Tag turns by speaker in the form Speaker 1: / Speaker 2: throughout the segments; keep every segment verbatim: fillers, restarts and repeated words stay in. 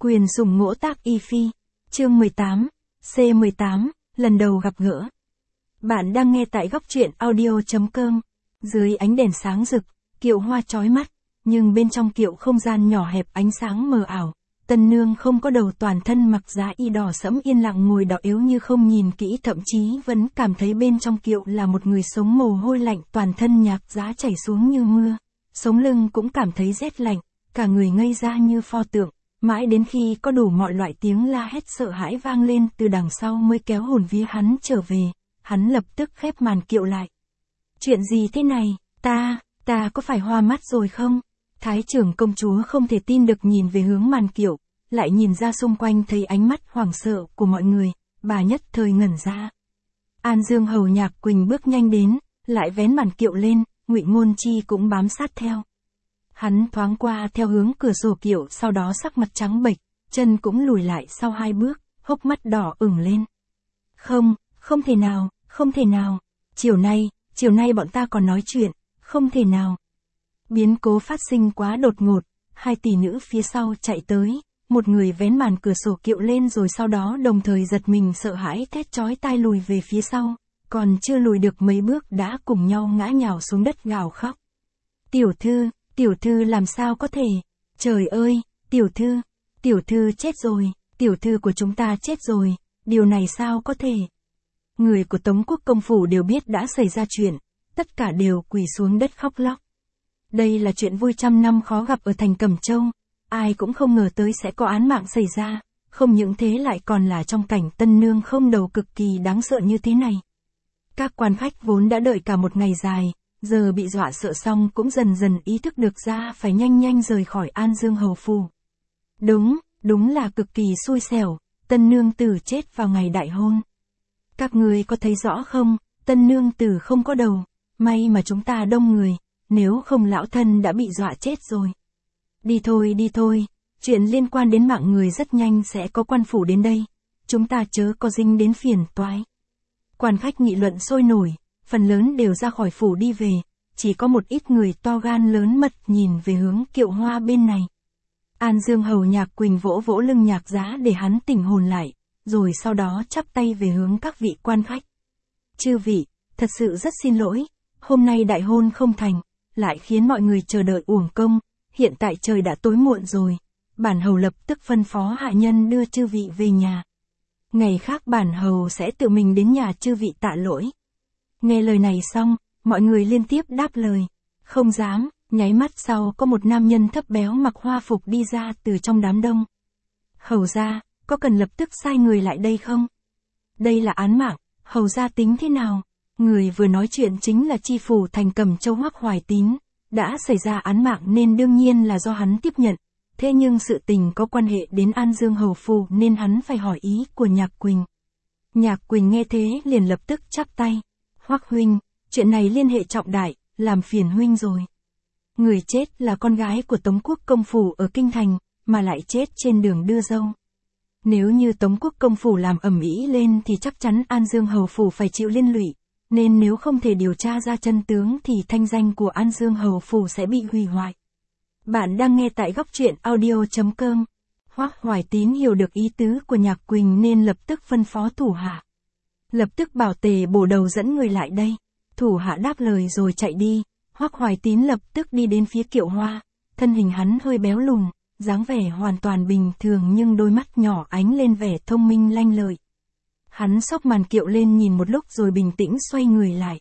Speaker 1: Quyền sủng ngỗ tác y phi. Chương mười tám, C mười tám, lần đầu gặp gỡ. Bạn đang nghe tại góc truyện audio.com. Dưới ánh đèn sáng rực, kiệu hoa chói mắt, nhưng bên trong kiệu không gian nhỏ hẹp ánh sáng mờ ảo. Tân nương không có đầu, toàn thân mặc giá y đỏ sẫm yên lặng ngồi đó, yếu như không nhìn kỹ, thậm chí vẫn cảm thấy bên trong kiệu là một người sống, mồ hôi lạnh toàn thân nhạc giá chảy xuống như mưa. Sống lưng cũng cảm thấy rét lạnh, cả người ngây ra như pho tượng. Mãi đến khi có đủ mọi loại tiếng la hét sợ hãi vang lên từ đằng sau mới kéo hồn vía hắn trở về. Hắn lập tức khép màn kiệu lại. Chuyện gì thế này, ta, ta có phải hoa mắt rồi không? Thái trưởng công chúa không thể tin được nhìn về hướng màn kiệu, lại nhìn ra xung quanh thấy ánh mắt hoảng sợ của mọi người, bà nhất thời ngẩn ra. An Dương hầu Nhạc Quỳnh bước nhanh đến, lại vén màn kiệu lên, Ngụy Ngôn Chi cũng bám sát theo. Hắn thoáng qua theo hướng cửa sổ kiệu, sau đó sắc mặt trắng bệch, chân cũng lùi lại sau hai bước, hốc mắt đỏ ửng lên. Không, không thể nào, không thể nào, chiều nay, chiều nay bọn ta còn nói chuyện, không thể nào. Biến cố phát sinh quá đột ngột, hai tỷ nữ phía sau chạy tới, một người vén màn cửa sổ kiệu lên rồi sau đó đồng thời giật mình sợ hãi thét chói tai lùi về phía sau, còn chưa lùi được mấy bước đã cùng nhau ngã nhào xuống đất gào khóc. Tiểu thư, tiểu thư làm sao có thể, trời ơi, tiểu thư, tiểu thư chết rồi, tiểu thư của chúng ta chết rồi, điều này sao có thể. Người của Tống Quốc công phủ đều biết đã xảy ra chuyện, tất cả đều quỳ xuống đất khóc lóc. Đây là chuyện vui trăm năm khó gặp ở thành Cẩm Châu, ai cũng không ngờ tới sẽ có án mạng xảy ra, không những thế lại còn là trong cảnh tân nương không đầu cực kỳ đáng sợ như thế này. Các quan khách vốn đã đợi cả một ngày dài, giờ bị dọa sợ xong cũng dần dần ý thức được ra phải nhanh nhanh rời khỏi An Dương hầu phủ. Đúng, đúng là cực kỳ xui xẻo, tân nương tử chết vào ngày đại hôn. Các người có thấy rõ không, tân nương tử không có đầu, may mà chúng ta đông người, nếu không lão thân đã bị dọa chết rồi. Đi thôi đi thôi, chuyện liên quan đến mạng người rất nhanh sẽ có quan phủ đến đây, chúng ta chớ có dính đến phiền toái. Quan khách nghị luận sôi nổi, phần lớn đều ra khỏi phủ đi về, chỉ có một ít người to gan lớn mật nhìn về hướng kiệu hoa bên này. An Dương hầu Nhạc Quỳnh vỗ vỗ lưng Nhạc Giá để hắn tỉnh hồn lại, rồi sau đó chắp tay về hướng các vị quan khách. Chư vị, thật sự rất xin lỗi, hôm nay đại hôn không thành, lại khiến mọi người chờ đợi uổng công, hiện tại trời đã tối muộn rồi, bản hầu lập tức phân phó hạ nhân đưa chư vị về nhà. Ngày khác bản hầu sẽ tự mình đến nhà chư vị tạ lỗi. Nghe lời này xong, mọi người liên tiếp đáp lời, không dám, nháy mắt sau có một nam nhân thấp béo mặc hoa phục đi ra từ trong đám đông. Hầu gia, có cần lập tức sai người lại đây không? Đây là án mạng, hầu gia tính thế nào? Người vừa nói chuyện chính là chi phủ thành Cẩm Châu Hoắc Hoài Tín, đã xảy ra án mạng nên đương nhiên là do hắn tiếp nhận, thế nhưng sự tình có quan hệ đến An Dương hầu phủ nên hắn phải hỏi ý của Nhạc Quỳnh. Nhạc Quỳnh nghe thế liền lập tức chắp tay, Hoắc huynh, chuyện này liên hệ trọng đại, làm phiền huynh rồi. Người chết là con gái của Tống Quốc công phủ ở Kinh Thành, mà lại chết trên đường đưa dâu. Nếu như Tống Quốc công phủ làm ầm ĩ lên thì chắc chắn An Dương hầu phủ phải chịu liên lụy, nên nếu không thể điều tra ra chân tướng thì thanh danh của An Dương hầu phủ sẽ bị hủy hoại. Bạn đang nghe tại góc truyện audio.com. Hoắc Hoài Tín hiểu được ý tứ của Nhạc Quỳnh nên lập tức phân phó thủ hạ. Lập tức bảo Tề Bổ Đầu dẫn người lại đây. Thủ hạ đáp lời rồi chạy đi. Hoắc Hoài Tín lập tức đi đến phía kiệu hoa, thân hình hắn hơi béo lùn, dáng vẻ hoàn toàn bình thường nhưng đôi mắt nhỏ ánh lên vẻ thông minh lanh lợi. Hắn xốc màn kiệu lên nhìn một lúc rồi bình tĩnh xoay người lại.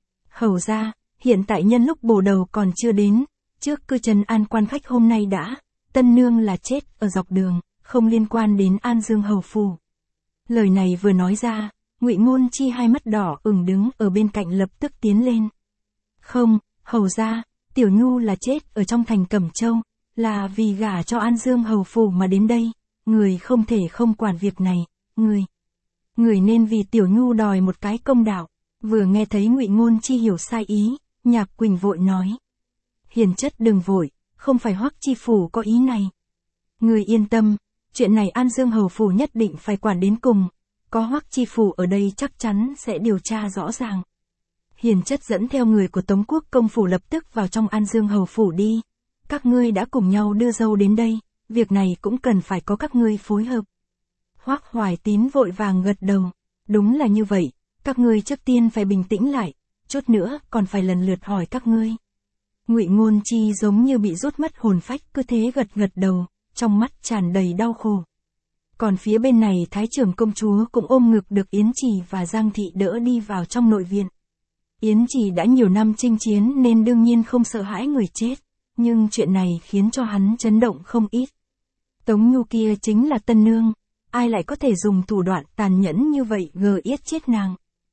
Speaker 1: Hầu gia, hiện tại nhân lúc Bổ Đầu còn chưa đến, trước cứ trấn an quan khách hôm nay đã, tân nương là chết ở dọc đường, không liên quan đến An Dương hầu phủ. Lời này vừa nói ra, Ngụy Ngôn Chi hai mắt đỏ ửng đứng ở bên cạnh lập tức tiến lên. Không, hầu gia, Tiểu Nhu là chết ở trong thành Cẩm Châu, là vì gả cho An Dương hầu phủ mà đến đây, người không thể không quản việc này, người. Người nên vì Tiểu Nhu đòi một cái công đạo. Vừa nghe thấy Ngụy Ngôn Chi hiểu sai ý, Nhạc Quỳnh vội nói. Hiền chất đừng vội, không phải Hoắc chi phủ có ý này. Người yên tâm, chuyện này An Dương hầu phủ nhất định phải quản đến cùng, có Hoắc chi phủ ở đây chắc chắn sẽ điều tra rõ ràng. Hiền chất dẫn theo người của Tống Quốc công phủ lập tức vào trong An Dương hầu phủ đi. Các ngươi đã cùng nhau đưa dâu đến đây, việc này cũng cần phải có các ngươi phối hợp. Hoắc Hoài Tín vội vàng gật đầu, đúng là như vậy, các ngươi trước tiên phải bình tĩnh lại, chút nữa còn phải lần lượt hỏi các ngươi. Ngụy Ngôn Chi giống như bị rút mất hồn phách, cứ thế gật gật đầu, trong mắt tràn đầy đau khổ. Còn phía bên này Thái trưởng công chúa cũng ôm ngực được Yến Trì và Giang Thị đỡ đi vào trong nội viện. Yến Trì đã nhiều năm chinh chiến nên đương nhiên không sợ hãi người chết, nhưng chuyện này khiến cho hắn chấn động không ít. Tống Nhu kia chính là tân nương, ai lại có thể dùng thủ đoạn tàn nhẫn như vậy gờ yết chết nàng.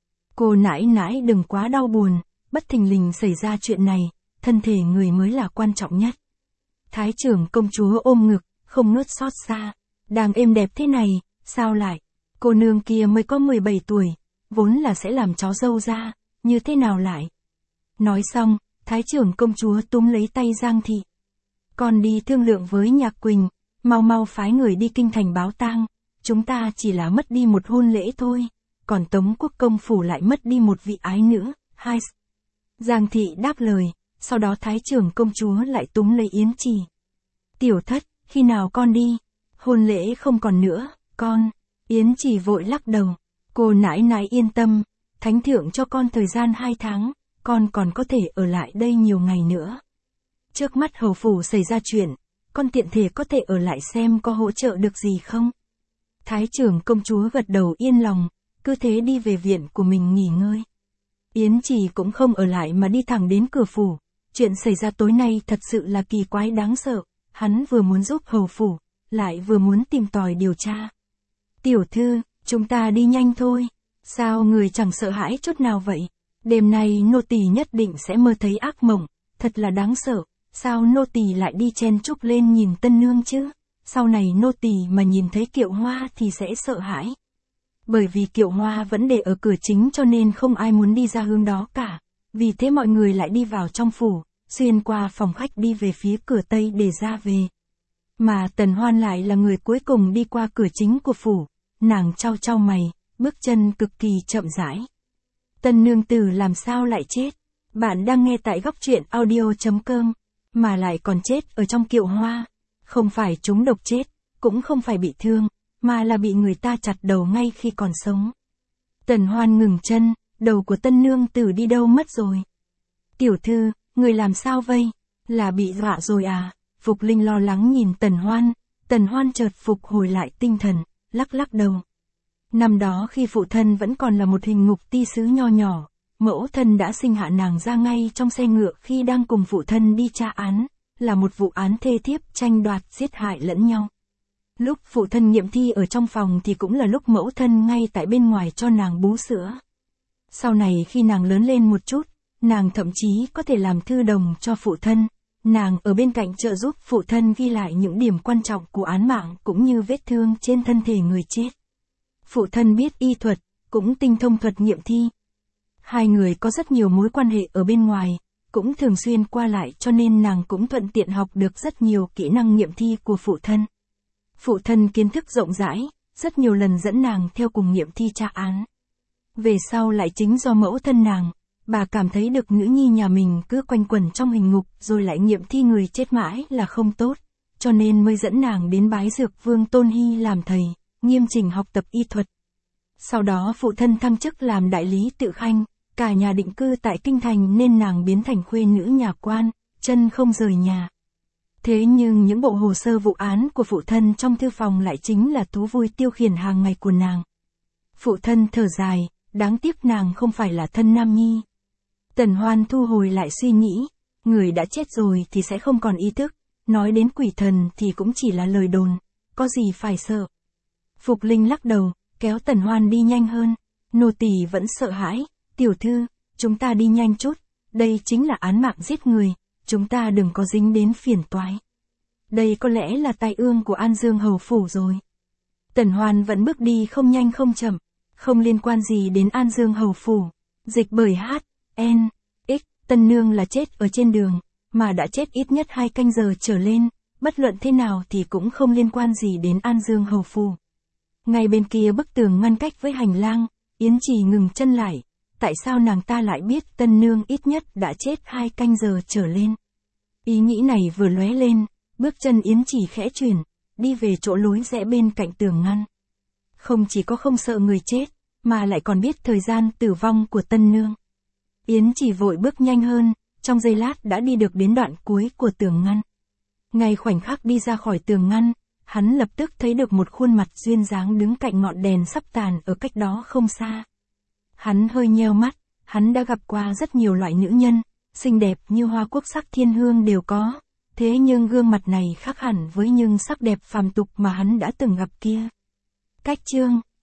Speaker 1: Cô nãi nãi đừng quá đau buồn, bất thình lình xảy ra chuyện này, thân thể người mới là quan trọng nhất. Thái trưởng công chúa ôm ngực, không ngớt xót xa, đang êm đẹp thế này, sao lại, cô nương kia mới có mười bảy tuổi, vốn là sẽ làm cháu dâu ra, như thế nào lại. Nói xong, Thái trưởng công chúa túm lấy tay Giang Thị. Con đi thương lượng với Nhạc Quỳnh, mau mau phái người đi kinh thành báo tang, chúng ta chỉ là mất đi một hôn lễ thôi, còn Tống Quốc công phủ lại mất đi một vị ái nữ, hai. Giang Thị đáp lời, sau đó Thái trưởng công chúa lại túm lấy Yến Trì. Tiểu thất, khi nào con đi? Hôn lễ không còn nữa, con. Yến Trì vội lắc đầu, cô nãi nãi yên tâm, thánh thượng cho con thời gian hai tháng, con còn có thể ở lại đây nhiều ngày nữa. Trước mắt hầu phủ xảy ra chuyện, con tiện thể có thể ở lại xem có hỗ trợ được gì không? Thái trưởng công chúa gật đầu yên lòng, cứ thế đi về viện của mình nghỉ ngơi. Yến Trì cũng không ở lại mà đi thẳng đến cửa phủ, chuyện xảy ra tối nay thật sự là kỳ quái đáng sợ, hắn vừa muốn giúp hầu phủ, lại vừa muốn tìm tòi điều tra. Tiểu thư, chúng ta đi nhanh thôi, sao người chẳng sợ hãi chút nào vậy? Đêm nay nô tỳ nhất định sẽ mơ thấy ác mộng, thật là đáng sợ, sao nô tỳ lại đi chen chúc lên nhìn tân nương chứ? Sau này nô tỳ mà nhìn thấy Kiệu Hoa thì sẽ sợ hãi. Bởi vì Kiệu Hoa vẫn để ở cửa chính cho nên không ai muốn đi ra hướng đó cả, vì thế mọi người lại đi vào trong phủ, xuyên qua phòng khách đi về phía cửa tây để ra về. Mà Tần Hoan lại là người cuối cùng đi qua cửa chính của phủ, nàng chau chau mày, bước chân cực kỳ chậm rãi. Tân nương tử làm sao lại chết? Bạn đang nghe tại góc truyện audio chấm com, mà lại còn chết ở trong Kiệu Hoa. Không phải trúng độc chết, cũng không phải bị thương, mà là bị người ta chặt đầu ngay khi còn sống. Tần Hoan ngừng chân, đầu của tân nương tử đi đâu mất rồi? Tiểu thư, người làm sao vây? Là bị dọa rồi à? Phục Linh lo lắng nhìn Tần Hoan, Tần Hoan chợt phục hồi lại tinh thần, lắc lắc đầu. Năm đó khi phụ thân vẫn còn là một hình ngục ti sứ nho nhỏ, mẫu thân đã sinh hạ nàng ra ngay trong xe ngựa khi đang cùng phụ thân đi tra án, là một vụ án thê thiếp tranh đoạt giết hại lẫn nhau. Lúc phụ thân nghiệm thi ở trong phòng thì cũng là lúc mẫu thân ngay tại bên ngoài cho nàng bú sữa. Sau này khi nàng lớn lên một chút, nàng thậm chí có thể làm thư đồng cho phụ thân, nàng ở bên cạnh trợ giúp phụ thân ghi lại những điểm quan trọng của án mạng cũng như vết thương trên thân thể người chết. Phụ thân biết y thuật, cũng tinh thông thuật nghiệm thi. Hai người có rất nhiều mối quan hệ ở bên ngoài, cũng thường xuyên qua lại cho nên nàng cũng thuận tiện học được rất nhiều kỹ năng nghiệm thi của phụ thân. Phụ thân kiến thức rộng rãi, rất nhiều lần dẫn nàng theo cùng nghiệm thi tra án. Về sau lại chính do mẫu thân nàng, bà cảm thấy được nữ nhi nhà mình cứ quanh quẩn trong hình ngục rồi lại nghiệm thi người chết mãi là không tốt, cho nên mới dẫn nàng đến bái Dược Vương Tôn Hy làm thầy, nghiêm chỉnh học tập y thuật. Sau đó phụ thân thăng chức làm đại lý tự khanh, cả nhà định cư tại kinh thành nên nàng biến thành khuê nữ nhà quan, chân không rời nhà. Thế nhưng những bộ hồ sơ vụ án của phụ thân trong thư phòng lại chính là thú vui tiêu khiển hàng ngày của nàng. Phụ thân thở dài, đáng tiếc nàng không phải là thân nam nhi. Tần Hoan thu hồi lại suy nghĩ, người đã chết rồi thì sẽ không còn ý thức, nói đến quỷ thần thì cũng chỉ là lời đồn, có gì phải sợ. Phục Linh lắc đầu, kéo Tần Hoan đi nhanh hơn, nô tỳ vẫn sợ hãi, tiểu thư, chúng ta đi nhanh chút, đây chính là án mạng giết người, chúng ta đừng có dính đến phiền toái. Đây có lẽ là tai ương của An Dương hầu phủ rồi. Tần Hoan vẫn bước đi không nhanh không chậm, không liên quan gì đến An Dương hầu phủ. Dịch bởi H, N, X, tân nương là chết ở trên đường, mà đã chết ít nhất hai canh giờ trở lên, bất luận thế nào thì cũng không liên quan gì đến An Dương hầu phủ. Ngay bên kia bức tường ngăn cách với hành lang, Yến Trì ngừng chân lại, tại sao nàng ta lại biết tân nương ít nhất đã chết hai canh giờ trở lên? Ý nghĩ này vừa lóe lên, Bước chân Yến Chỉ khẽ chuyển, đi về chỗ lối rẽ bên cạnh tường ngăn. Không chỉ có không sợ người chết, mà lại còn biết thời gian tử vong của tân nương. Yến Chỉ vội bước nhanh hơn, trong giây lát đã đi được đến đoạn cuối của tường ngăn. Ngay khoảnh khắc đi ra khỏi tường ngăn, hắn lập tức thấy được một khuôn mặt duyên dáng đứng cạnh ngọn đèn sắp tàn ở cách đó không xa. Hắn hơi nheo mắt, hắn đã gặp qua rất nhiều loại nữ nhân, xinh đẹp như hoa quốc sắc thiên hương đều có, thế nhưng gương mặt này khác hẳn với những sắc đẹp phàm tục mà hắn đã từng gặp kia. Cách chương